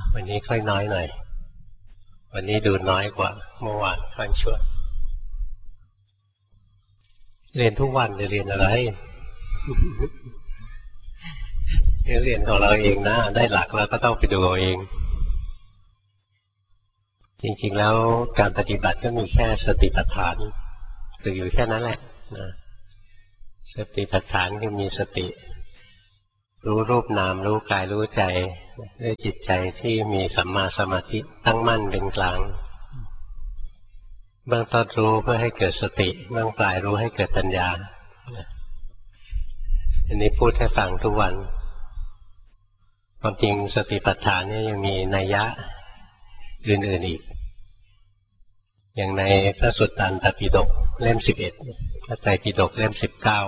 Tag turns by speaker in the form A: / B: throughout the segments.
A: วันนี้ค่อยน้อยหน่อยวันนี้ดูน้อยกว่าเมื่อวานค่อนชั่วเรียนทุกวันจะเรียนอะไร เรียนของเราเองนะได้หลักแล้วก็ต้องไปดูเอาเองจริงๆแล้วการปฏิบัติก็มีแค่สติปัฏฐานฝึกอยู่แค่นั้นแหละนะสติปัฏฐานคือมีสติรู้รูปนามรู้กายรู้ใจด้วยจิตใจที่มีสัมมาสมาธิตั้งมั่นเป็นกลางเบื้องต้นรู้เพื่อให้เกิดสติเบื้องปลายรู้ให้เกิดปัญญาอันนี้พูดให้ฟังทุกวันความจริงสติปัฏฐานนี่ยังมีนัยยะอื่นๆอีกอย่างในพระสุตตันตปิฎกเล่ม11พระไตรปิฎกเล่ม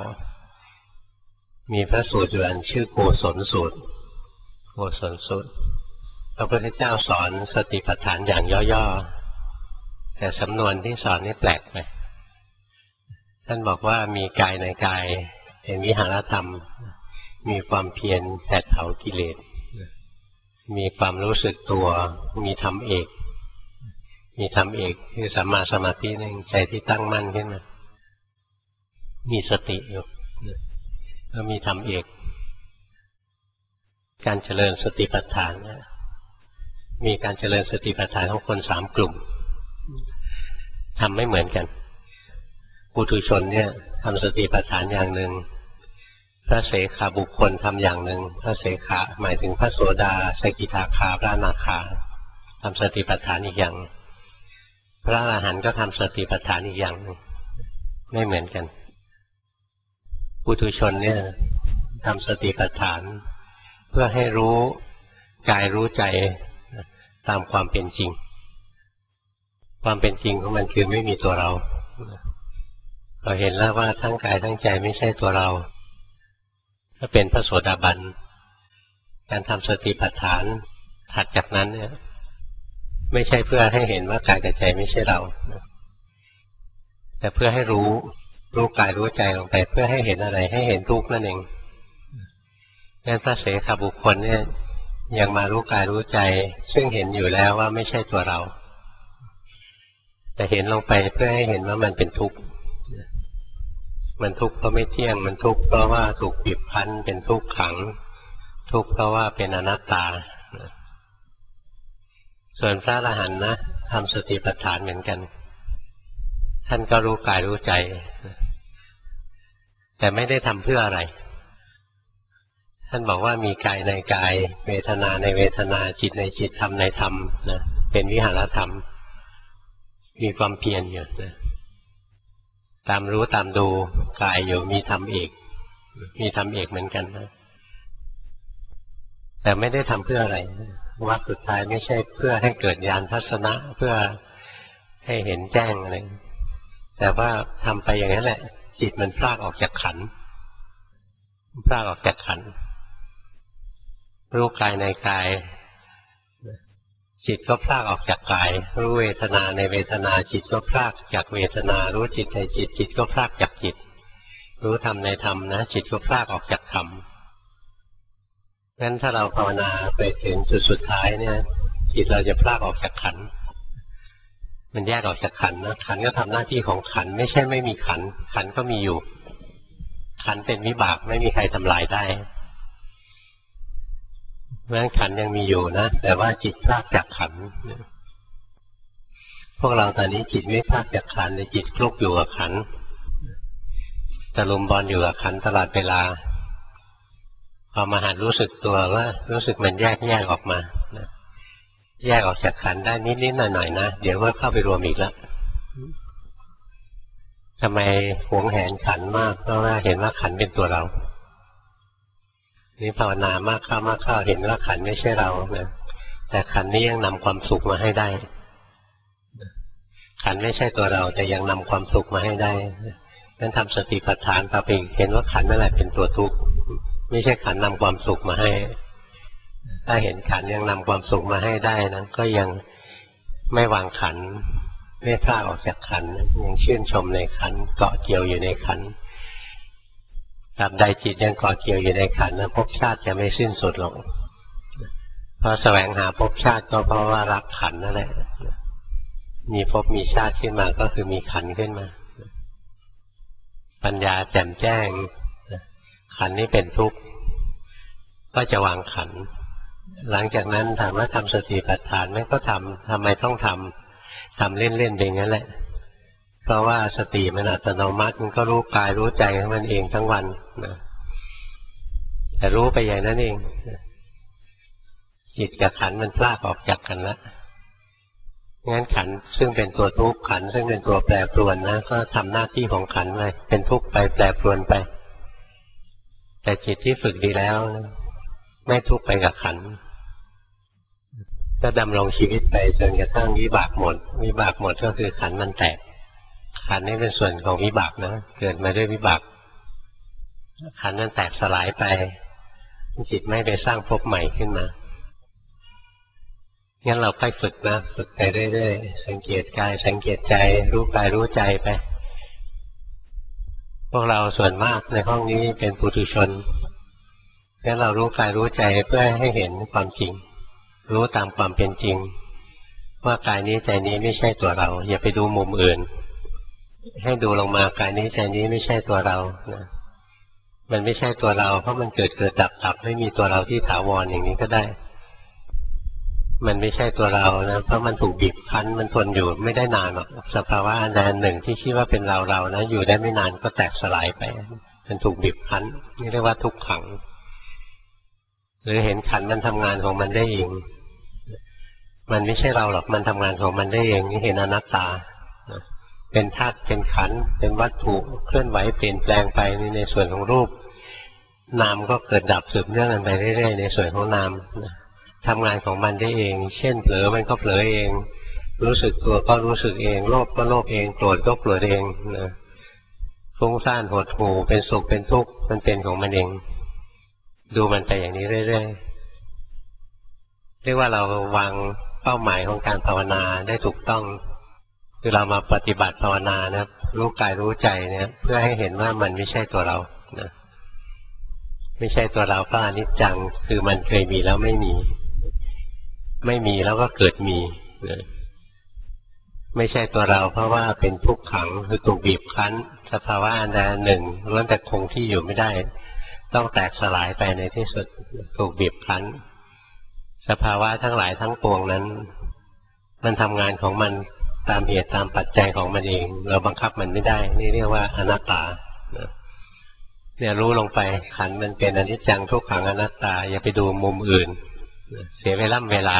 A: 19มีพระสูตรอยู่อันชื่อโกศลสูตรโกศลสูตรพระพุทธเจ้าสอนสติปัฏฐานอย่างย่อๆแต่สำนวนที่สอนนี่แปลกไปท่านบอกว่ามีกายในกายเป็นวิหารธรรมมีความเพียรแผดเผากิเลสมีความรู้สึกตัวมีธรรมเอกมีธรรมเอกคือสัมมาสมาธินั่นใจที่ตั้งมั่นขึ้นมามีสติอยู่แล้วมีธรรมเอกการเจริญสติปัฏฐานมีการเจริญสติปัฏฐานของคน3กลุ่มทำไม่เหมือนกันปุถุชนเนี่ยทำสติปัฏฐานอย่างหนึ่งพระเสขบุคคลทำอย่างหนึ่งพระเสขะหมายถึงพระโสดาสกิทาคาพระอนาคาทำสติปัฏฐานอีกอย่างพระอรหันต์ก็ทำสติปัฏฐานอีกอย่างไม่เหมือนกันปุถุชนเนี่ยทำสติปัฏฐานเพื่อให้รู้กายรู้ใจตามความเป็นจริงความเป็นจริงของมันคือไม่มีตัวเราเราเห็นแล้วว่าทั้งกายทั้งใจไม่ใช่ตัวเราถ้าเป็นพระโสดาบันการทำสติปัฏฐานถัดจากนั้นเนี่ยไม่ใช่เพื่อให้เห็นว่ากายกับใจไม่ใช่เราแต่เพื่อให้รู้กายรู้ใจลงไปเพื่อให้เห็นอะไรให้เห็นทุกข์นั่นเองงั้นพระเสขบุคคลเนี่ยยังมารู้กายรู้ใจซึ่งเห็นอยู่แล้วว่าไม่ใช่ตัวเราแต่เห็นลงไปเพื่อให้เห็นว่ามันเป็นทุกข์มันทุกข์เพราะไม่เที่ยงมันทุกข์เพราะว่าถูกบีบคั้นเป็นทุกข์ขังทุกข์เพราะว่าเป็นอนัตตาส่วนพระอรหันต์นะทำสติปัฏฐานเหมือนกันท่านก็รู้กายรู้ใจแต่ไม่ได้ทำเพื่ออะไรท่านบอกว่ามีกายในกายเวทนาในเวทนาจิตในจิตธรรมในธรรมนะเป็นวิหารธรรมมีความเพียรอยู่นะตามรู้ตามดูกายอยู่มีธรรมเอกเหมือนกันนะแต่ไม่ได้ทำเพื่ออะไรวัดสุดท้ายไม่ใช่เพื่อให้เกิดญาณทัศนะเพื่อให้เห็นแจ้งอะไรแต่ว่าทำไปอย่างนั้นแหละจิตมันพลากออกจากขันธ์รู้กายในกายจิตก็พลากออกจากกายรู้เวทนาในเวทนาจิตก็พลากจากเวทนารู้จิตในจิตจิตก็พลากจากจิตรู้ธรรมในธรรมนะจิตก็พลากออกจากธรรมงั้นถ้าเราภาวนาไปถึงจุดสุดท้ายเนี่ยจิตเราจะพลากออกจากขันธ์มันแยกออกจากขันธ์นะขันธ์ก็ทำหน้าที่ของขันธ์ไม่ใช่ไม่มีขันธ์ก็มีอยู่ขันธ์เป็นวิบากไม่มีใครทำลายได้เพราะฉะนั้นขันธ์ยังมีอยู่นะแต่ว่าจิตพลากจากขันธ์พวกเราตอนนี้จิตไม่พลากจากขันธ์แต่จิตคลุกอยู่กับขันธ์ตะลุมบอลอยู่กับขันธ์ตลอดเวลาพอมาหัดรู้สึกตัวว่ารู้สึกมันแยกออกมาแยกออกจากขันธ์ได้นิดๆหน่อยๆนะเดี๋ยวก็เข้าไปรวมอีกแล้วทำไมหวงแหนขันธ์มากเพราะว่าเห็นว่าขันธ์เป็นตัวเรานี่ภาวนามากเข้าเห็นว่าขันธ์ไม่ใช่เรานะแต่ขันธ์นี้ยังนำความสุขมาให้ได้ขันธ์ไม่ใช่ตัวเราแต่ยังนำความสุขมาให้ได้นั้นทำสติปัฏฐานต่อไปเห็นว่าขันธ์นั่นแหละเป็นตัวทุกข์ไม่ใช่ขันธ์นำความสุขมาให้ถ้าเห็นขันธ์ยังนำความสุขมาให้ได้นะก็ยังไม่วางขันธ์ไม่พลาดออกจากขันธ์ยังชื่นชมในขันธ์เกาะเกี่ยวอยู่ในขันธ์ตราบใดจิตยังเกาะเกี่ยวอยู่ในขันธ์นะภพชาติจะไม่สิ้นสุดหรอกเพราะแสวงหาภพชาติก็เพราะว่ารักขันธ์นั่นแหละมีภพมีชาติขึ้นมาก็คือมีขันธ์ขึ้นมาปัญญาแจ่มแจ้งขันธ์นี้เป็นทุกข์ก็จะวางขันธ์หลังจากนั้นถามว่าทำสติปัฏฐานไหมก็ทำไมต้องทำเล่นๆไปงั้นแหละเพราะว่าสติมันอัตโนมัติมันก็รู้กายรู้ใจของมันเองทั้งวันนะแต่รู้ไปอย่างนั้นเองจิตกับขันธ์มันพลากออกจากกันแล้วงั้นขันธ์ซึ่งเป็นตัวทุกข์ขันธ์ซึ่งเป็นตัวแปรปรวนนะก็ทำหน้าที่ของขันธ์ไปเป็นทุกข์ไปแปรปรวนไปแต่จิตที่ฝึกดีแล้วไม่ทุกข์ไปกับขันธ์ก็ดำรงชีวิตไปจนกระทั่งวิบากหมดวิบากหมดก็คือขันธ์มันแตกขันธ์นี้เป็นส่วนของวิบากนะเกิดมาด้วยวิบากขันธ์นั้นแตกสลายไปจิตไม่ไปสร้างภพใหม่ขึ้นมางั้นเราค่อยฝึกนะฝึกไปเรื่อยๆสังเกตกายสังเกตใจรู้กายรู้ใจไปพวกเราส่วนมากในห้องนี้เป็นปุถุชนงั้นเรารู้กายรู้ใจเพื่อให้เห็นความจริงรู้ตามความเป็นจริงว่ากายนี้ใจนี้ไม่ใช่ตัวเราอย่าไปดูมุมอื่นให้ดูลงมากายนี้ใจนี้ไม่ใช่ตัวเรานะมันไม่ใช่ตัวเราเพราะมันเกิดดับไม่มีตัวเราที่ถาวรอย่างนี้ก็ได้มันไม่ใช่ตัวเรานะเพราะมันถูกบีบคั้นมันทนอยู่ไม่ได้นานหรอกสภาวะอันใดอันหนึ่งที่คิดว่าเป็นเรานะอยู่ได้ไม่นานก็แตกสลายไปมันถูกบีบคั้นนี่เรียกว่าทุกขังหรือเห็นขันธ์มันทำงานของมันได้เองมันไม่ใช่เราหรอกมันทำงานของมันได้เองนี่เห็นอนัตตาเป็นธาตุเป็นขันธ์เป็นวัตถุเคลื่อนไหวเปลี่ยนแปลงไปนี่ในส่วนของรูปนามก็เกิดดับสืบเนื่องกันไปเรื่อยๆในส่วนของนามทำงานของมันได้เองเช่นเผลอมันก็เผลอเองรู้สึกตัวก็รู้สึกเองโลภก็โลภเองโกรธก็โกรธเองนะฟุ้งซ่านหดหู่เป็นสุขเป็นทุกข์มันเป็นของมันเองดูมันไปอย่างนี้เรื่อยๆเรียกว่าเราวางเป้าหมายของการภาวนาได้ถูกต้องคือเรามาปฏิบัติภาวนานะรู้กายรู้ใจเนี่ยเพื่อให้เห็นว่ามันไม่ใช่ตัวเรานะไม่ใช่ตัวเราเพราะอนิจจังคือมันเคยมีแล้วไม่มีแล้วก็เกิดมีนะไม่ใช่ตัวเราเพราะว่าเป็นทุกขังคือถูกบีบคั้นสภาวะอันใดอันหนึ่งล้วนแต่คงที่อยู่ไม่ได้ต้องแตกสลายไปในที่สุดถูกบีบคั้นสภาวะทั้งหลายทั้งปวงนั้นมันทำงานของมันตามเหตุตามปัจจัยของมันเองเราบังคับมันไม่ได้นี่เรียกว่าอนัตตาเนี่ยรู้ลงไปขันธ์มันเป็นอนิจจังทุกขังอนัตตาอย่าไปดูมุมอื่นเสียเวลา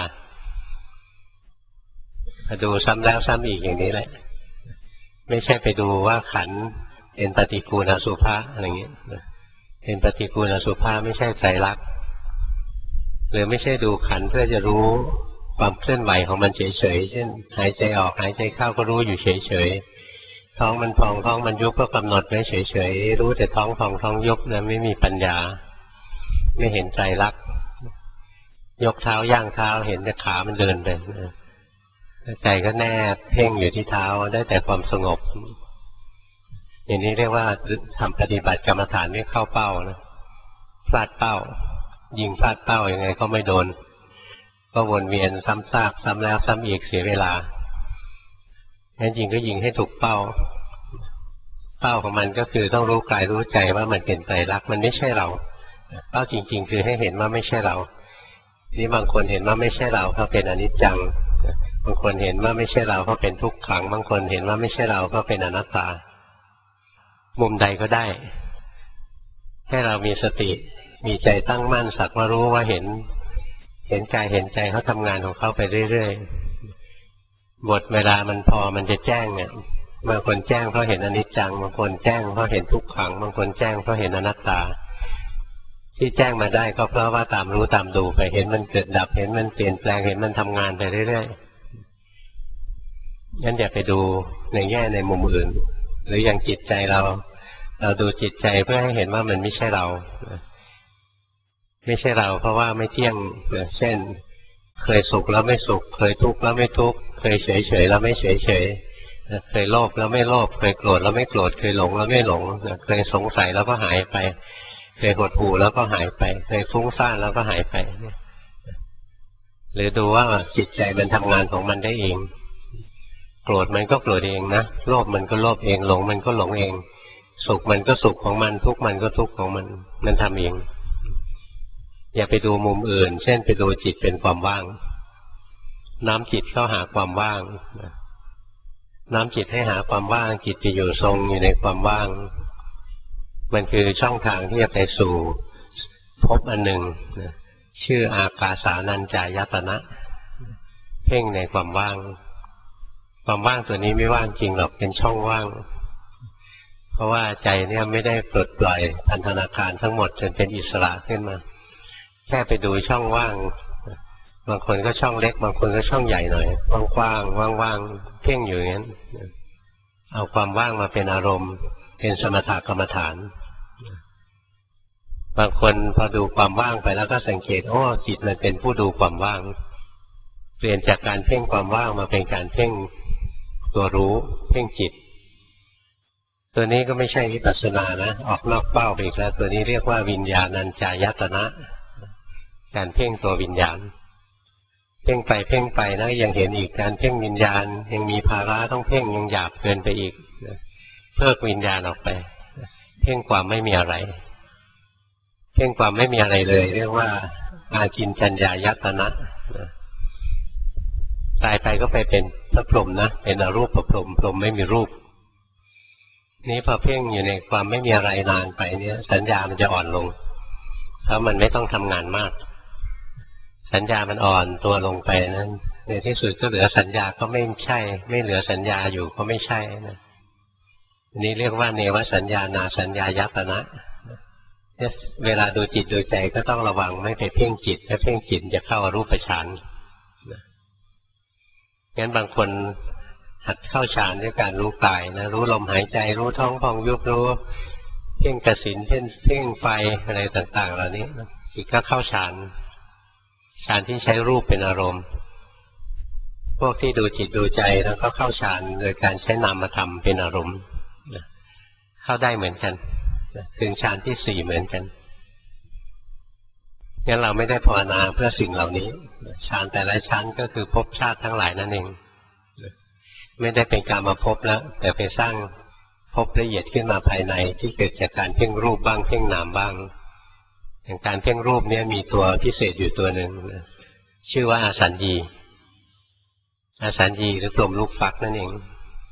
A: ดูซ้ำแล้วซ้ำอีกอย่างนี้แหละไม่ใช่ไปดูว่าขันธ์เป็นปฏิกูลอสุภะอะไรเงี้ยเป็นปฏิกูลอสุภะไม่ใช่ไตรลักษณ์หรือไม่ใช่ดูขันธ์เพื่อจะรู้ความเคลื่อนไหวของมันเฉยๆเช่นหายใจออกหายใจเข้าก็รู้อยู่เฉยๆท้องมันพองท้องมันยุบก็กำหนดไว้เฉยๆรู้แต่ท้องพองท้องยุบนะไม่มีปัญญาไม่เห็นไตรลักษณ์ยกเท้าย่างเท้าเห็นแต่ขามันเดินไปใจก็แนบเพ่งอยู่ที่เท้าได้แต่ความสงบอย่างนี้เรียกว่าทำปฏิบัติกรรมฐานไม่เข้าเป้านะพลาดเป้ายิงพลาดเป้ายังไงก็ไม่โดนก็วนเวียนซ้ำซากซ้ำแล้วซ้ำอีกเสียเวลางั้นยิงก็ยิงให้ถูกเป้าของมันก็คือต้องรู้กายรู้ใจว่ามันเป็นไตรลักษณ์มันไม่ใช่เราเป้าจริงๆคือให้เห็นว่าไม่ใช่เรานี่บางคนเห็นว่าไม่ใช่เราเพราะเป็นอนิจจังบางคนเห็นว่าไม่ใช่เราเพราะเป็นทุกขังบางคนเห็นว่าไม่ใช่เราเพราะเป็นอนัตตามุมใดก็ได้ให้เรามีสติมีใจตั้งมั่นสักว่ารู้ว่าเห็นกายเห็นใจเขาทำงานของเขาไปเรื่อยๆบทเวลามันพอมันจะแจ้งเนี่ยบางคนแจ้งเพราะเห็นอนิจจังบางคนแจ้งเพราะเห็นทุกขังบางคนแจ้งเพราะเห็นอนัตตาที่แจ้งมาได้ก็เพราะว่าตามรู้ตามดูไปเห็นมันเกิดดับเห็นมันเปลี่ยนแปลงเห็นมันทำงานไปเรื่อยๆงั้นอย่าไปดูในแง่ในมุมอื่นหรืออย่างจิตใจเราดูจิตใจเพื่อให้เห็นว่ามันไม่ใช่เราไม่ใช่เราเพราะว่าไม่เที่ยงเช่นเคยสุขแล้วไม่สุขเคยทุกข์แล้วไม่ทุกข์เคยเฉยๆแล้วไม่เฉยๆเคยโลภแล้วไม่โลภเคยโกรธแล้วไม่โกรธเคยหลงแล้วไม่หลงเคยสงสัยแล้วก็หายไปเคยหดหู่แล้วก็หายไปเคยฟุ้งซ่านแล้วก็หายไปหรือดูว่าจิตใจมันทำงานของมันได้เองโกรธมันก็โกรธเองนะโลภมันก็โลภเองหลงมันก็หลงเองสุขมันก็สุขของมันทุกข์มันก็ทุกข์ของมันทำเองอย่าไปดูมุมอื่นเช่นไปดูจิตเป็นความว่างน้อมจิตเข้าหาความว่างน้อมจิตให้หาความว่างจิตจะอยู่ทรงอยู่ในความว่างมันคือช่องทางที่จะไปสู่พบอันหนึ่งชื่ออากาสานัญจายตนะเพ่งในความว่างความว่างตัวนี้ไม่ว่างจริงหรอกเป็นช่องว่างเพราะว่าใจเนี่ยไม่ได้ปลดปล่อยพันธนาการทั้งหมดจนเป็นอิสระขึ้นมาแค่ไปดูช่องว่างบางคนก็ช่องเล็กบางคนก็ช่องใหญ่หน่อยกว้างๆว่างๆเพ่งอยู่อย่างนั้นเอาความว่างมาเป็นอารมณ์เป็นสมถกรรมฐานบางคนพอดูความว่างไปแล้วก็สังเกตจิตมันเป็นผู้ดูความว่างเปลี่ยนจากการเพ่งความว่างมาเป็นการเพ่งตัวรู้เพ่งจิตตัวนี้ก็ไม่ใช่วิปัสสนานะออกนอกเป้าไปอีกแล้วตัวนี้เรียกว่าวิญญาณัญจายตนะการเพ่งตัววิญญาณเพ่งไปนะยังเห็นอีกการเพ่งวิญญาณยังมีภาระต้องเพ่งยังหยาบเกินไปอีกเพิกวิญญาณออกไปเพ่งความไม่มีอะไรเพ่งความไม่มีอะไรเลยเรียกว่าอากินจัญญายตนะตายไปก็ไปเป็นพระพรหมนะเป็นอรูปพระพรหมพรหมไม่มีรูปนี้พอเพ่งอยู่ในความไม่มีอะไรนานไปเนี่ยสัญญามันจะอ่อนลงเพราะมันไม่ต้องทำงานมากสัญญามันอ่อนตัวลงไปนั้นในที่สุดก็เหลือสัญญาก็ไม่ใช่ไม่เหลือสัญญาอยู่ก็ไม่ใช่นะนี่เรียกว่าเนวสัญญานาสัญญายตนะเวลาดูจิตดูใจก็ต้องระวังไม่ไปเพ่งจิตถ้าเพ่งจิตจะเข้าอรูปฌานงั้นบางคนหัดเข้าฌานด้วยการรู้กายนะรู้ลมหายใจรู้ท้องพองยุบรู้เพ่งกสิณเพ่งไฟอะไรต่างๆเหล่านี้อีกก็เข้าฌานที่ใช้รูปเป็นอารมณ์พวกที่ดูจิตดูใจแล้วก็เข้าฌานโดยการใช้นามธรรมเป็นอารมณ์เข้าได้เหมือนกันถึงฌานที่สี่เหมือนกันงั้นเราไม่ได้ภาวนาเพื่อสิ่งเหล่านี้ฌานแต่ละชั้นก็คือภพชาติทั้งหลายนั่นเองไม่ได้เป็นการมาภพแล้วแต่ไปสร้างภพละเอียดขึ้นมาภายในที่เกิดจากการเพ่งรูปบ้างเพ่งนามบ้างอย่างการเพ่งรูปนี้มีตัวพิเศษอยู่ตัวหนึ่งชื่อว่าอาสัญญีหรือกลมลูกฟักนั่นเอง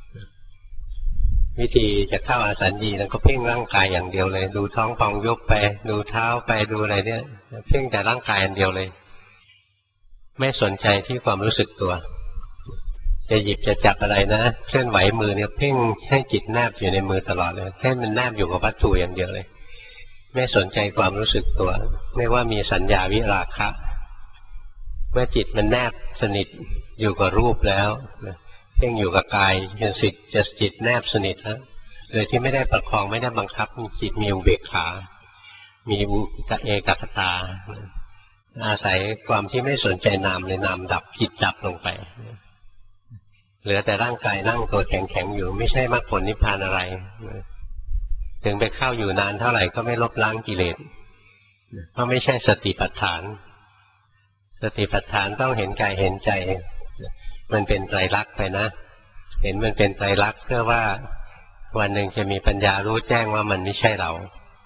A: วิธีจะเข้าอาสัญญีแล้วก็เพ่งร่างกายอย่างเดียวเลยดูท้องพองยุบไปดูเท้าไปดูอะไรเนี่ยเพ่งแต่ร่างกายอันเดียวเลยไม่สนใจที่ความรู้สึกตัวจะหยิบจะจับอะไรนะเคลื่อนไหวมือเนี่ยเพ่งให้จิตแนบอยู่ในมือตลอดเลยให้มันแนบอยู่กับวัตถุอย่างเดียวเลยไม่สนใจความรู้สึกตัวไม่ว่ามีสัญญาวิราคะเมื่อจิตมันแนบสนิทอยู่กับรูปแล้วเพ่งอยู่กับกายจะจิตแนบสนิทแล้วโดยที่ไม่ได้ประคองไม่ได้บังคับจิตมีอุเบกขามีเอกคตาอาศัยความที่ไม่สนใจนามเลยนามดับจิตดับลงไปเหลือแต่ร่างกายนั่งตัวแข็งๆอยู่ไม่ใช่มรรคผลนิพพานอะไรถึงไปเข้าอยู่นานเท่าไหร่ก็ไม่ลบล้างกิเลสเพราะไม่ใช่สติปัฏฐานสติปัฏฐานต้องเห็นกายเห็นใจมันเป็นไตรลักษณ์ไปนะเห็นมันเป็นไตรลักษณ์เพื่อว่าวันหนึ่งจะมีปัญญารู้แจ้งว่ามันไม่ใช่เรา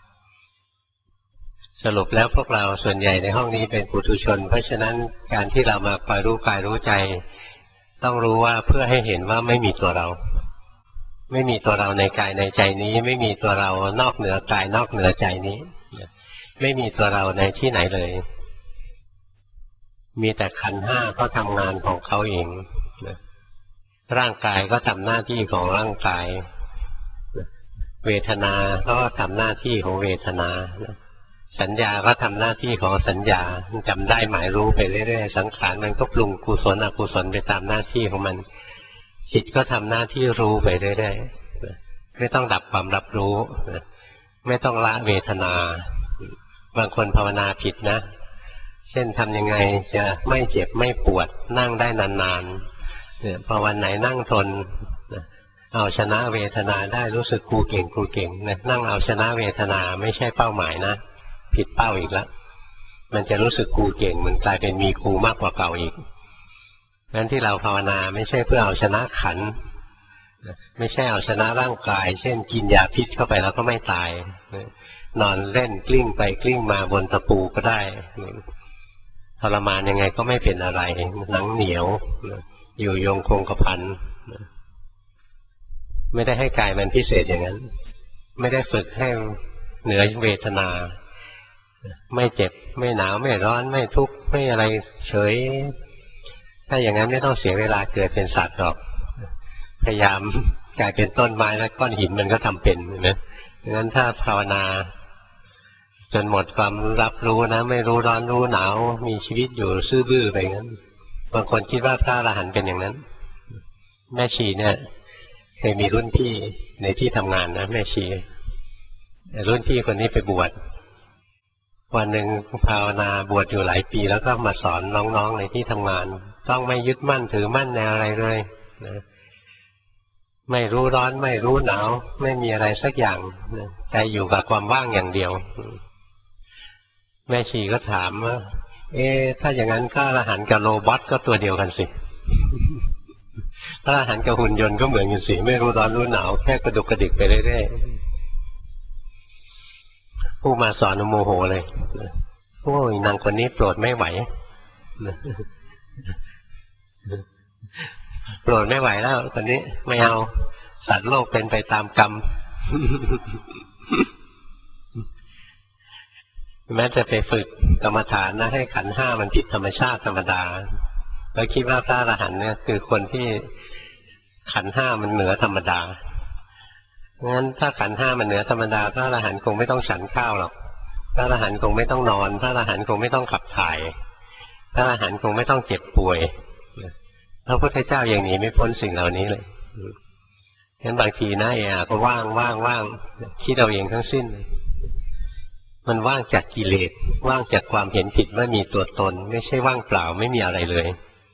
A: สรุปแล้วพวกเราส่วนใหญ่ในห้องนี้เป็นปุถุชนเพราะฉะนั้นการที่เรามาคอยรู้กายรู้ใจต้องรู้ว่าเพื่อให้เห็นว่าไม่มีตัวเราไม่มีตัวเราในกายในใจนี้ไม่มีตัวเรานอกเหนือกายนอกเหนือใจนี้ไม่มีตัวเราในที่ไหนเลยมีแต่ขันธ์ห้าก็ทำงานของเขาเองร่างกายก็ทำหน้าที่ของร่างกายเวทนาก็ทำหน้าที่ของเวทนาสัญญาก็ทำหน้าที่ของสัญญาจำได้หมายรู้ไปเรื่อยๆสังขารมันก็ปรุงกุศลอกุศลไปตามหน้าที่ของมันจิตก็ทำหน้าที่รู้ไปเรื่อยๆไม่ต้องดับความรับรู้ไม่ต้องละเวทนาบางคนภาวนาผิดนะเช่นทำยังไงจะไม่เจ็บไม่ปวดนั่งได้นานๆเนี่ยพอวันไหนนั่งทนเอาชนะเวทนาได้รู้สึกกูเก่งนะนั่งเอาชนะเวทนาไม่ใช่เป้าหมายนะผิดเป้าอีกแล้วมันจะรู้สึกกูเก่งมันกลายเป็นมีกูมากกว่าเก่าอีกงั้นที่เราภาวนาไม่ใช่เพื่อเอาชนะขันธ์ไม่ใช่เอาชนะร่างกายเช่นกินยาพิษเข้าไปแล้วก็ไม่ตายนอนเล่นกลิ้งไปกลิ้งมาบนตะปูก็ได้ทรมานยังไงก็ไม่เป็นอะไรหนังเหนียวอยู่ยงคงกระพันไม่ได้ให้กายมันพิเศษอย่างนั้นไม่ได้ฝึกให้เหนือเวทนาไม่เจ็บไม่หนาวไม่ร้อนไม่ทุกข์ไม่อะไรเฉยถ้าอย่างนั้นไม่ต้องเสียเวลาเกิดเป็นสัตว์หรอกพยายามกลายเป็นต้นไม้แล้วก้อนหินมันก็ทำเป็นนะงั้นถ้าภาวนาจนหมดความรับรู้นะไม่รู้ร้อนรู้หนาวมีชีวิตอยู่ซื่อบื้อไปงั้นบางคนคิดว่าพระอรหันต์เป็นอย่างนั้นแม่ชีเนี่ยเคยมีรุ่นพี่ในที่ทำงานนะแม่ชีรุ่นพี่คนนี้ไปบวชวันหนึ่งภาวนาบวชอยู่หลายปีแล้วก็มาสอนน้องๆในที่ทำงานต้องไม่ยึดมั่นถือมั่นในอะไรเลยนะไม่รู้ร้อนไม่รู้หนาวไม่มีอะไรสักอย่างใจอยู่กับความว่างอย่างเดียวแม่ชีก็ถามว่าถ้าอย่างนั้นพระอรหันต์กับโรบอทก็ตัวเดียวกันสิพระอรหันต์กับหุ่นยนต์ก็เหมือนกันสิไม่รู้ร้อนรู้หนาวแค่กระดุกกระดิกไปเรื่อยๆผู้มาสอนโมโหเลยโอ้ยนางคนนี้โปรดไม่ไหวโปรดไม่ไหวแล้วคนนี้ไม่เอาสัตว์โลกเป็นไปตามกรรมแม้จะไปฝึกกรรมฐานนะให้ขันธ์ห้ามันผิดธรรมชาติธรรมดาแล้วคิดว่าพระอรหันต์เนี่ยคือคนที่ขันธ์ห้ามันเหนือธรรมดางั้นถ้าขันธ์ห้ามันเหนือธรรมดาพระอรหันต์คงไม่ต้องฉันข้าวหรอกพระอรหันต์คงไม่ต้องนอนพระอรหันต์คงไม่ต้องขับถ่ายพระอรหันต์คงไม่ต้องเจ็บป่วยพระพุทธเจ้าอย่างนี้ไม่พ้นสิ่งเหล่านี้เลยงั้นบางทีนะก็ว่างคิดเอาเองทั้งสิ้นมันว่างจากกิเลสว่างจากความเห็นผิดว่ามีตัวตนไม่ใช่ว่างเปล่าไม่มีอะไรเลย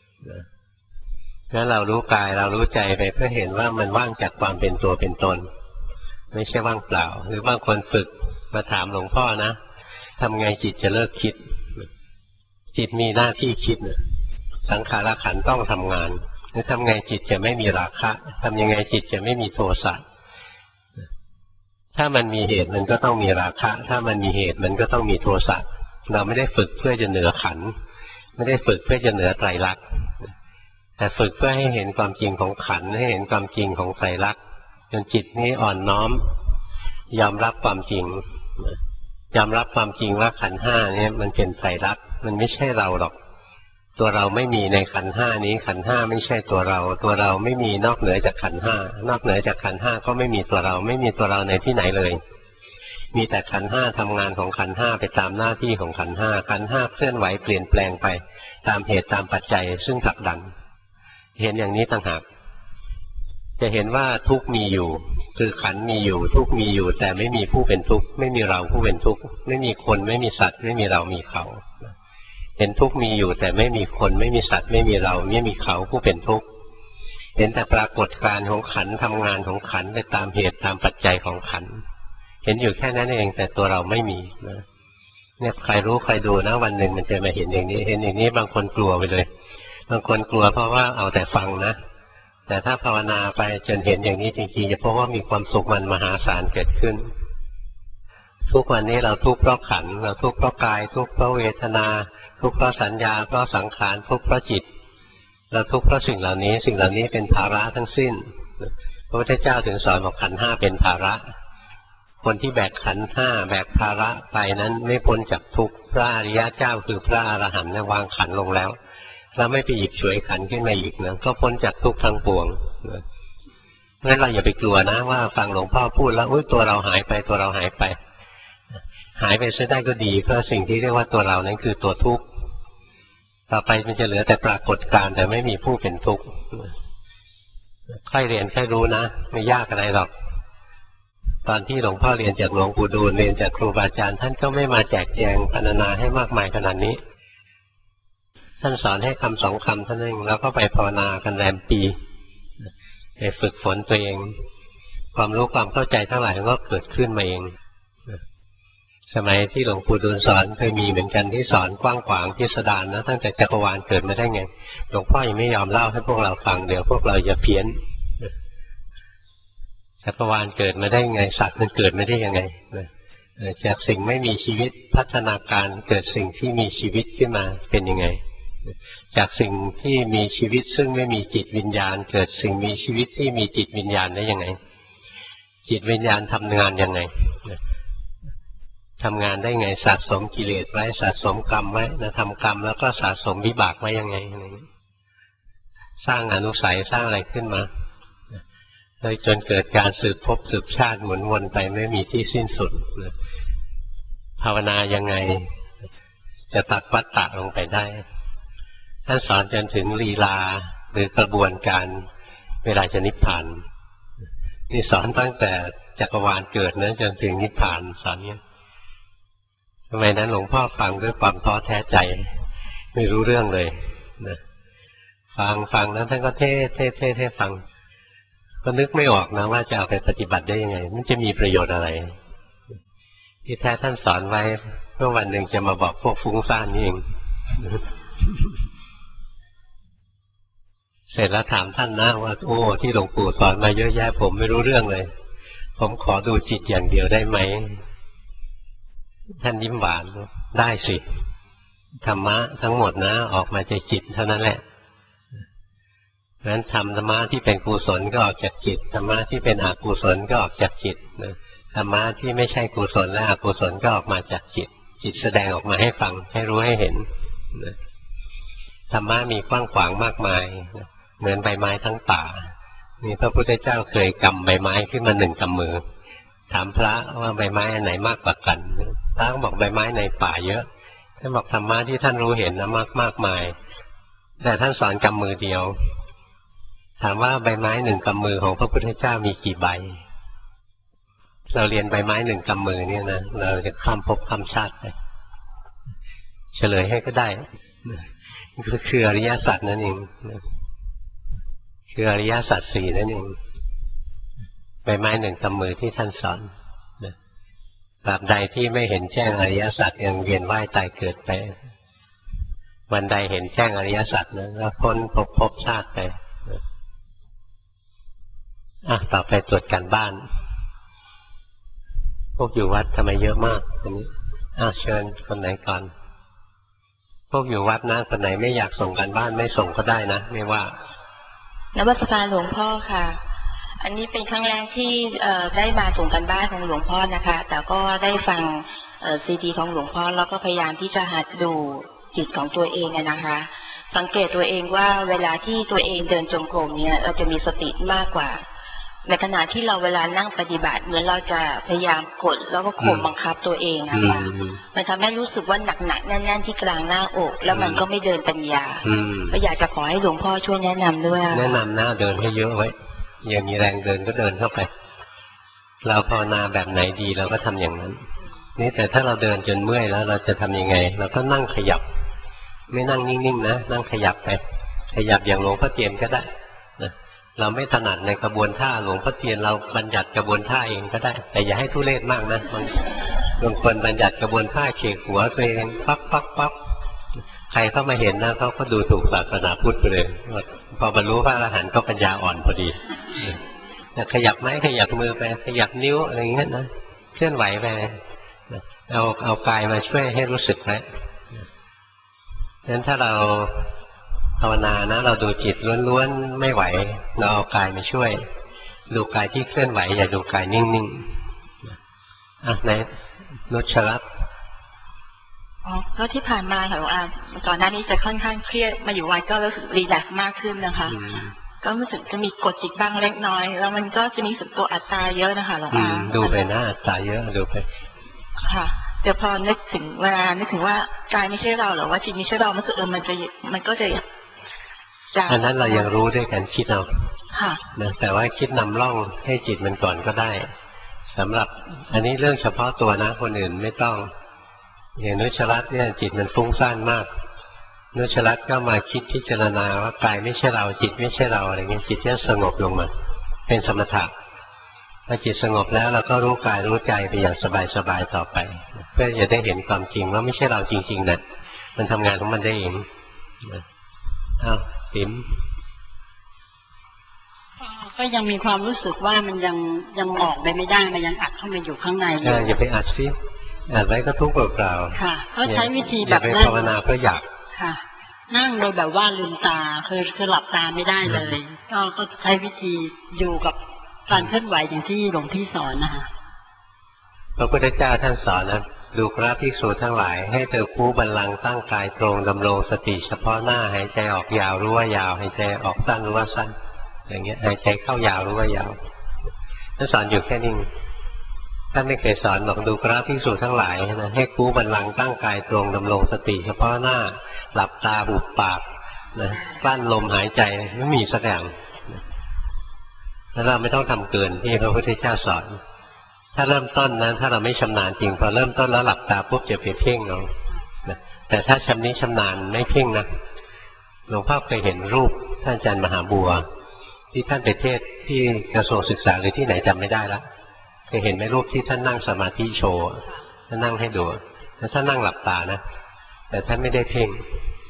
A: งั้นเรารู้กายเรารู้ใจไปเพื่อเห็นว่ามันว่างจากความเป็นตัวเป็นตนไม่ใช่ว่างเปล่าหรือบางคนฝึกมาถามหลวงพ่อนะทำไงจิตจะเลิกคิดจิตมีหน้าที่คิดสังขารขันธ์ต้องทำงานแล้วทำไงจิตจะไม่มีราคะทำยังไงจิตจะไม่มีโทสะถ้ามันมีเหตุมันก็ต้องมีราคะถ้ามันมีเหตุมันก็ต้องมีโทสะเราไม่ได้ฝึกเพื่อจะเหนือขันธ์ไม่ได้ฝึกเพื่อจะเหนือไตรลักษณ์แต่ฝึกเพื่อให้เห็นความจริงของขันธ์ให้เห็นความจริงของไตรลักษณ์จนจิตนี้อ่อนน้อมยอมรับความจริงยอมรับความจริงว่าขันธ์ห้านี้มันเป็นไตรลักษณ์มันไม่ใช่เราหรอกตัวเราไม่มีในขันธ์ห้านี้ขันธ์ห้าไม่ใช่ตัวเราตัวเราไม่มีนอกเหนือจากขันธ์ห้านอกเหนือจากขันธ์ห้าก็ไม่มีตัวเราไม่มีตัวเราในที่ไหนเลยมีแต่ขันธ์ห้าทำงานของขันธ์ห้าไปตามหน้าที่ของขันธ์ห้าขันธ์ห้าเคลื่อนไหวเปลี่ยนแปลงไปตามเหตุตามปัจจัยซึ่งผลักดันเห็นอย่างนี้ต่างหากจะเห็นว่าทุกข์มีอยู่คือขันธ์มีอยู่ทุกข์มีอยู่แต่ไม่มีผู้เป็นทุกข์ไม่มีเราผู้เป็นทุกข์ไม่มีคนไม่มีสัตว์ไม่มีเรามีเขาเห็นทุกข์มีอยู่แต่ไม่มีคนไม่มีสัตว์ไม่มีเราไม่มีเขาผู้เป็นทุกข์เห็นแต่ปรากฏการณ์ของขันธ์ทำงานของขันธ์ไปตามเหตุตามปัจจัยของขันธ์เห็นอยู่แค่นั้นเองแต่ตัวเราไม่มีนะเนี่ยใครรู้ใครดูนะวันหนึ่งมันจะมาเห็นอย่างนี้เห็นอย่างนี้บางคนกลัวไปเลยบางคนกลัวเพราะว่าเอาแต่ฟังนะแต่ถ้าภาวนาไปจนเห็นอย่างนี้จริงๆจะพบว่ามีความสุขมันมหาศาลเกิดขึ้นทุกวันนี้เราทุกข์เพราะขันธ์เราทุกข์เพราะกายทุกข์เพราะเวทนาทุกข์เพราะสัญญาเพราะสังขารทุกข์เพราะจิตเราทุกข์เพราะสิ่งเหล่านี้สิ่งเหล่านี้เป็นภาระทั้งสิ้นพระพุทธเจ้าถึงสอนบอกขันธ์ห้าเป็นภาระคนที่แบกขันธ์ห้าแบกภาระไปนั้นไม่พ้นจากทุกข์พระอริยเจ้าคือพระอรหันต์วางขันธ์ลงแล้วแล้วไม่ไปหยิบฉวยขันธ์ขึ้นมาอีกนะก็พ้นจากทุกข์ทั้งปวงงั้นเราอย่าไปกลัวนะว่าฟังหลวงพ่อพูดแล้วตัวเราหายไปตัวเราหายไปหายไปซะได้ก็ดีเพราะสิ่งที่เรียกว่าตัวเรานั้นคือตัวทุกข์ต่อไปมันจะเหลือแต่ปรากฏการณ์แต่ไม่มีผู้เป็นทุกข์ค่อยเรียนค่อยรู้นะไม่ยากอะไรหรอกตอนที่หลวงพ่อเรียนจากหลวงปู่ดูลเรียนจากครูบาอาจารย์ท่านก็ไม่มาแจกแจงพรรณนาให้มากมายขนาดนี้ท่านสอนให้คำสองคำเท่านั้นแล้วก็ไปภาวนากันแรมปีไปฝึกฝนตัวเองความรู้ความเข้าใจทั้งหลายก็เกิดขึ้นมาเองสมัยที่หลวงปู่ดูลสอนเคยมีเหมือนกันที่สอนกว้างขวางพิสดารนะตั้งแต่จักรวาลเกิดมาได้ไงหลวงพ่อยังไม่ยอมเล่าให้พวกเราฟังเดี๋ยวพวกเราจะเพี้ยนจักรวาลเกิดมาได้ไงสัตว์มันเกิดมาได้ยังไงจากสิ่งไม่มีชีวิตพัฒนาการเกิดสิ่งที่มีชีวิตขึ้นมาเป็นยังไงจากสิ่งที่มีชีวิตซึ่งไม่มีจิตวิญญาณเกิดสิ่งมีชีวิตที่มีจิตวิญญาณได้ยังไงจิตวิญญาณทำงานยังไงทำงานได้ไงสะสมกิเลสไว้สะสมกรรมไว้นะทำกรรมแล้วก็สะสมวิบากไว้ยังไงสร้างอนุสัยสร้างอะไรขึ้นมาโดยจนเกิดการสืบภพสืบชาติหมุนวนไปไม่มีที่สิ้นสุดภาวนายังไงจะตัดวัฏฏะลงไปได้ท่านสอนจนถึงลีลาหรือกระบวนการเวลาจะนิพพานนี่สอนตั้งแต่จักรวาลเกิดนะจนถึงนิพพานสอนเนี้ยทำไมนั้นหลวงพ่อฟังด้วยความท้อแท้ใจไม่รู้เรื่องเลยนะฟังนั้นท่านก็เทฟังก็นึกไม่ออกนะว่าจะเอาไปปฏิบัติได้ยังไงมันจะมีประโยชน์อะไรที่แท้ท่านสอนไว้เพื่อวันหนึ่งจะมาบอกพวกฟุ้งซ่านนี่เองเสร็จแล้วถามท่านนะว่าโอ้ที่หลวงปู่สอนมาเยอะแยะผมไม่รู้เรื่องเลยผมขอดูจิตอย่างเดียวได้ไหมท่านยิ้มหวานได้สิธรรมะทั้งหมดนะออกมาจากจิตเท่านั้นแหละเพราะฉะนั้นธรรมะที่เป็นกุศลก็ออกจากจิตธรรมะที่เป็นอกุศลก็ออกจากจิตธรรมะที่ไม่ใช่กุศลและอกุศลก็ออกมาจากจิตจิตแสดงออกมาให้ฟังให้รู้ให้เห็นธรรมะมีกว้างขวางมากมายเหมือนใบไม้ทั้งป่านี่พระพุทธเจ้าเคยกำใบไม้ขึ้นมา1 กำมือถามพระว่าใบไม้อันไหนมากกว่ากันพระก็บอกใบไม้ในป่าเยอะท่านบอกธรรมะที่ท่านรู้เห็นนะมากมายแต่ท่านสอนกำมือเดียวถามว่าใบไม้1 กำมือของพระพุทธเจ้ามีกี่ใบเราเรียนใบไม้1 กำมือเนี่ยนะเราจะข้ามภพข้ามชาติไปเฉลยให้ก็ได้ก็คืออริยสัจนั่นเองคืออริยสัจ4นั่นเองใบไม้1 กำมือที่ท่านสอนตราบใดที่ไม่เห็นแจ้งอริยสัจยังเวียนว่ายตายเกิดไปวันใดเห็นแจ้งอริยสัจนะก็พ้นภพชาติไปต่อไปตรวจการบ้านพวกอยู่วัดทำไมเยอะมากอันนี้เชิญคนไหนก่อนพวกอยู่วัดนะคนไหนไม่อยากส่งการบ้านไม่ส่งก็ได้นะไม่ว่านมัสการหลวงพ่อค่ะอันนี้เป็นครั้งแรกที่ได้มาส่งกันบ้านของหลวงพ่อนะคะแต่ก็ได้ฟังซีดีของหลวงพ่อแล้วก็พยายามที่จะหัดดูจิตของตัวเองนะคะสังเกตตัวเองว่าเวลาที่ตัวเองเดินจงกรมเนี่ยเราจะมีสติมากกว่าในขณะที่เราเวลานั่งปฏิบัติเหมือนเราจะพยายามกดแล้วก็ข่มบังคับตัวเองนะคะมันทำให้รู้สึกว่าหนักแน่นๆที่กลางหน้าอกแล้วมันก็ไม่เดินปัญญาก็อยากจะขอให้หลวงพ่อช่วยแนะนำด้วยแนะนำหน้าเดินให้เยอะไว้ยังมีแรงเดินก็เดินเข้าไปเราภาวนาแบบไหนดีเราก็ทำอย่างนั้นนี่แต่ถ้าเราเดินจนเมื่อยแล้วเราจะทำยังไงเราก็นั่งขยับไม่นั่งนิ่งๆนะนั่งขยับไปขยับอย่างหลวงพ่อเทียนก็ได้นะเราไม่ถนัดในกระบวนท่าหลวงพ่อเทียนเราบัญญัติกระบวนท่าเองก็ได้แต่อย่าให้ทุเรศมากนะบางคนบัญญัติกระบวนท่าเขกหัวตัวเองปั๊บใครเข้ามาเห็นนะเขาก็ดูถูกศาสนาพุทธไปเลยพอบรรลุพระอรหันต์ก็ปัญญาอ่อนพอดีขยับไม้ขยับมือไปขยับนิ้วอะไรอย่างเงี้ยนะเคลื่อนไหวไปเอากายมาช่วยให้รู้สึกไว้งั้นถ้าเราภาวนานะเราดูจิตล้วนๆไม่ไหวเราเอากายมาช่วยดูกายที่เคลื่อนไหวอย่าดูกายนิ่งๆในนุชรัตน์
B: ก็ที่ผ่านมาค่ะหลวงอาก่อนหน้านี้จะค่อนข้างเครียดมาอยู่วัดก็รู้สึกรีแลกซ์มากขึ้นนะคะก็รู้สึกจะมีกดจิตบ้างเล็กน้อยแล้วมันก็จะมีสึกตัวอัตตาเยอะนะคะหลวงอา
A: ดูไปนะอัตตาเยอะดูไป
B: ค่ะแต่พอนึกถึงเวลานึกถึงว่ากายไม่ใช่เราหรือว่าจิตไม่ใช่เรามันก็จะ
A: อันนั้นเรายังรู้ด้วยกันคิดเอานะแต่ว่าคิดนำร่องให้จิตมันก่อนก็ได้สำหรับอันนี้เรื่องเฉพาะตัวนะคนอื่นไม่ต้องอย่างนุชรัตน์เนี่ยจิตมันฟุ้งซ่านมากนุชรัตน์ก็มาคิดพิจารณาว่ากายไม่ใช่เราจิตไม่ใช่เราอะไรเงี้ยจิตจะสงบลงมาเป็นสมถะพอจิตสงบแล้วเราก็รู้กายรู้ใจไปอย่างสบายๆต่อไปเพื่อจะได้เห็นความจริงว่าไม่ใช่เราจริงๆนะมันทำงานของมันได้เองอ้าวติ๋ม
C: ก็ยังมีความรู้สึกว่ามันยังออกไปไม่ได้มันยังอัดเข้ามาอยู่ข้างในอยู่
A: อย่าไปอัดสิอัดไว้ก็ทุกข์เปล่า
C: ๆค่ะก็ใช้วิธีแบบ
A: นั่งภาวนาเพื่ออยาก
C: ค่ะนั่งโดยแบบว่าลืมตาคือหลับตาไม่ได้เลยก็ใช้วิธีอยู่กับการเคลื่อนไหวอย่างที่หลวงพี่สอนนะคะ
A: พระพุทธเจ้าท่านสอนนะดูพระภิกษุทั้งหลายให้เธอคู่บัลลังก์ตั้งกายตรงดำรงสติเฉพาะหน้าหายใจออกยาวรู้ว่ายาวหายใจออกสั้นรู้ว่าสั้นอย่างเงี้ยหายใจเข้ายาวรู้ว่ายาวท่านสอนอยู่แค่นี้ท่านไม่เคยสอนบอกดูพระภิกษุทั้งหลายนะให้คู่บัลลังก์ตั้งกายตรงดำรงสติเฉพาะหน้าหลับตาบุบปากนะกลั้นลมหายใจไม่มีสักอย่างแล้วเราไม่ต้องทำเกินที่พระพุทธเจ้าสอนถ้าเริ่มต้นนะถ้าเราไม่ชำนาญจริงพอเริ่มต้นแล้วหลับตาปุ๊บจะไปเพ่งเอาแต่ถ้าชำนาญไม่เพ่งนะหลวงพ่อเคยเห็นรูปท่านอาจารย์มหาบัวที่ท่านไปเทศที่กระทรวงศึกษาหรือที่ไหนจำไม่ได้แล้วเคยเห็นไหมรูปที่ท่านนั่งสมาธิโชว์ท่านนั่งให้ดูแล้วท่านนั่งหลับตานะแต่ท่านไม่ได้เพ่ง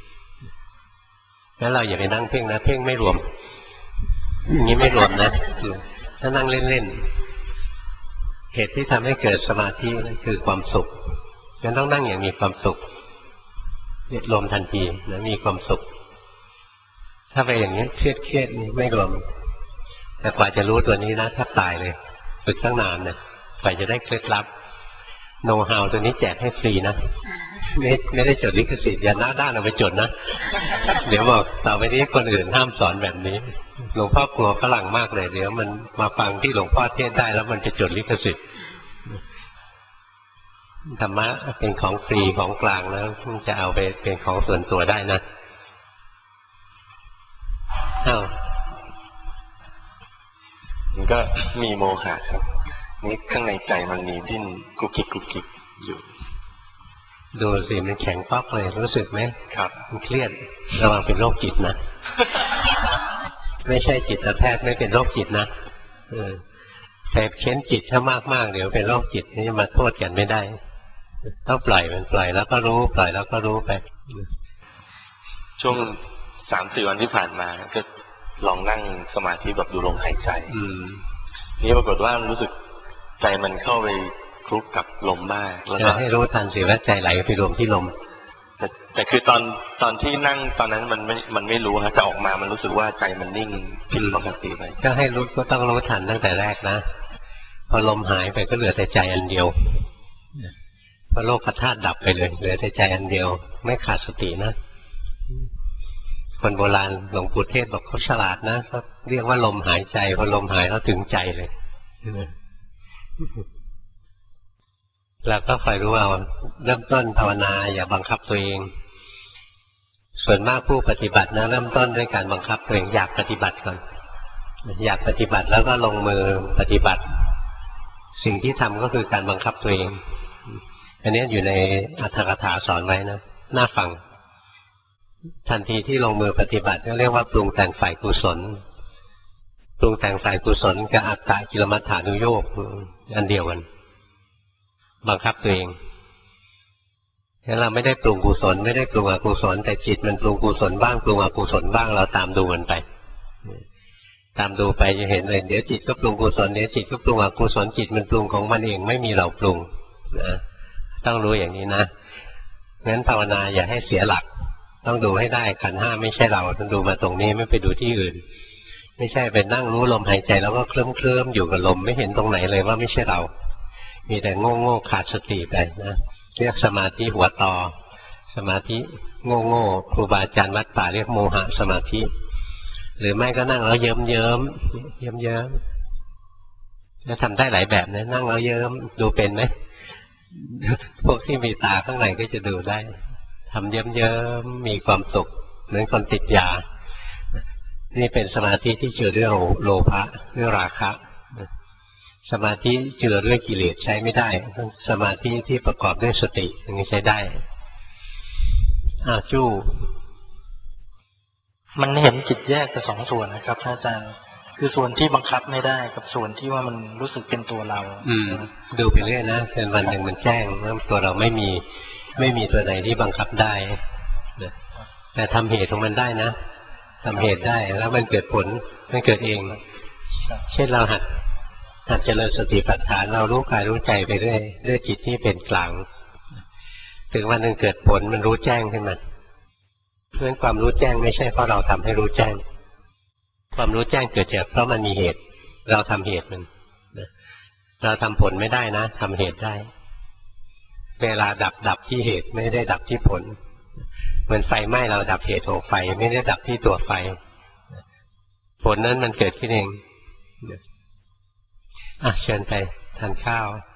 A: แล้วเราอย่าไปนั่งเพ่งนะเพ่งไม่รวมอย่างนี้ไม่รวมนะถ้านั่งเล่นๆเหตุที่ทำให้เกิดสมาธินั่นคือความสุขงั้นต้องนั่งอย่างมีความสุขรวมทันทีนะมีความสุขถ้าไปอย่างนี้เครียดนี่ไม่รวมแต่กว่าจะรู้ตัวนี้นะแทบตายเลยฝึกตั้งนานนะกว่าจะได้เคล็ดลับโน้ตฮาวตัวนี้แจกให้ฟรีนะไม่ได้จดลิขสิทธิ์อย่าหน้าด้านเอาไปจดนะเดี๋ยวบอกต่อไปนี้คนอื่นห้ามสอนแบบนี้หลวงพ่อกลัวฝรั่งมากเลยเดี๋ยวมันมาฟังที่หลวงพ่อเทศได้แล้วมันจะจดลิขสิทธิ์ธรรมะเป็นของฟรีของกลางแล้วจะเอาไปเป็นของส่วนตัวได้นะ
D: มันก็มีโมหะครับนี่ข้างในใจมันมีดิ้นกุกกิกอยู่
A: ดูสิมันแข็งป๊อกเลยรู้สึกไหม
D: ครับ
A: มันเครียดระวังเป็นโรคจิตนะไม่ใช่จิตแพทย์ไม่เป็นโรคจิตนะแต่เค้นจิตถ้ามากๆเดี๋ยวเป็นโรคจิตนี่มาโทษกันไม่ได้ต้องปล่อยมันปล่อยแล้วก็รู้ปล่อยแล้วก็รู้ไป
D: ช่วง 3-4 วันที่ผ่านมาก็ลองนั่งสมาธิแบบดูลมหายใจนี่ปรากฏว่ารู้สึกใจมันเข้าไปคลุกกับลมมากแล้วก็
A: ให้รู้ทันสิว่าใจไหลไปรวมที่ลม
D: แต่คือตอนที่นั่งตอนนั้นมันไม่รู้ครับจะออกมามันรู้สึกว่าใจมันนิ่งผิดปกติไป
A: ก็ให้รู้ก็ต้องรู้ทันตั้งแต่แรกนะพอลมหายไปก็เหลือแต่ใจอันเดียวพอโลกธาตุดับไปเลยเหลือแต่ใจอันเดียวไม่ขาดสตินะคนโบราณหลวงปู่เทศบอกเขาฉลาดนะเขาเรียกว่าลมหายใจพอลมหายเขาถึงใจเลยเราก็คอยรู้เอาเริ่มต้นภาวนาอย่าบังคับตัวเองส่วนมากผู้ปฏิบัตินะเริ่มต้นด้วยการบังคับตัวเองอยากปฏิบัติก่อนอยากปฏิบัติแล้วก็ลงมือปฏิบัติสิ่งที่ทำก็คือการบังคับตัวเองอันนี้อยู่ในอรรถกถาสอนไว้นะน่าฟังทันทีที่ลงมือปฏิบัติก็เรียกว่าปรุงแต่งฝ่ายกุศลปรุงแต่งฝ่ายกุศลกับอัตตกิลมัฏฐานุโยคอันเดียวกันบังคับตัวเองงั้นเราไม่ได้ปรุงกุศลไม่ได้ปรุงอกุศลแต่จิตมันปรุงกุศลบ้างปรุงอกุศลบ้างเราตามดูมันไปตามดูไปจะเห็นเลยเดี๋ยวจิตก็ปรุงกุศลเดี๋ยวจิตก็ปรุงอกุศลจิตมันปรุงของมันเองไม่มีเราปรุงนะต้องรู้อย่างนี้นะงั้นภาวนาอย่าให้เสียหลักต้องดูให้ได้ขันธ์ห้าไม่ใช่เราต้องดูมาตรงนี้ไม่ไปดูที่อื่นไม่ใช่ไปนั่งรู้ลมหายใจแล้วก็เคลิ้มอยู่กับลมไม่เห็นตรงไหนเลยว่าไม่ใช่เรามีแต่โง่ขาดสติไปนะเรียกสมาธิหัวต่อสมาธิโง่ครูบาอาจารย์วัดป่าเรียกโมหะสมาธิหรือไม่ก็นั่งแล้วเยิ้มแล้วทำได้หลายแบบนะนั่งแล้วเยิ้มดูเป็นไหมพวกที่มีตาข้างในก็จะดูได้ทำเยิ้มมีความสุขเหมือนคนติดยานี่เป็นสมาธิที่เจือด้วยโลภะด้วยราคะสมาธิเจือด้วยกิเลสใช้ไม่ได้สมาธิที่ประกอบด้วยสติอย่างนี้ใช้ได้จู้
E: มันเห็นจิตแยกเป็น2 ส่วนนะครับท่านอาจารย์คือส่วนที่บังคับไม่ได้กับส่วนที่ว่ามันรู้สึกเป็นตัวเรา
A: ดูไปเรื่อยนะจนวันหนึ่งมันแจ้งว่าตัวเราไม่มีตัวไหนที่บังคับได้นะแต่ทำเหตุของมันได้นะทำเหตุได้แล้วมันเกิดผลมันเกิดเองเช่นเราหัดเจริญสติปัฏฐานเรารู้กายรู้ใจไปเรื่อยด้วยจิตที่เป็นกลางถึงวันหนึ่งเกิดผลมันรู้แจ้งขึ้นมาเพราะฉะนั้นความรู้แจ้งไม่ใช่เพราะเราทำให้รู้แจ้งความรู้แจ้งเกิดจากเพราะมันมีเหตุเราทำเหตุมันเราทำผลไม่ได้นะทำเหตุได้เวลาดับที่เหตุไม่ได้ดับที่ผลเหมือนไฟไหม้เราดับเหตุของไฟไม่ได้ดับที่ตัวไฟผลนั้นมันเกิดขึ้นเองเชิญไปทานข้าว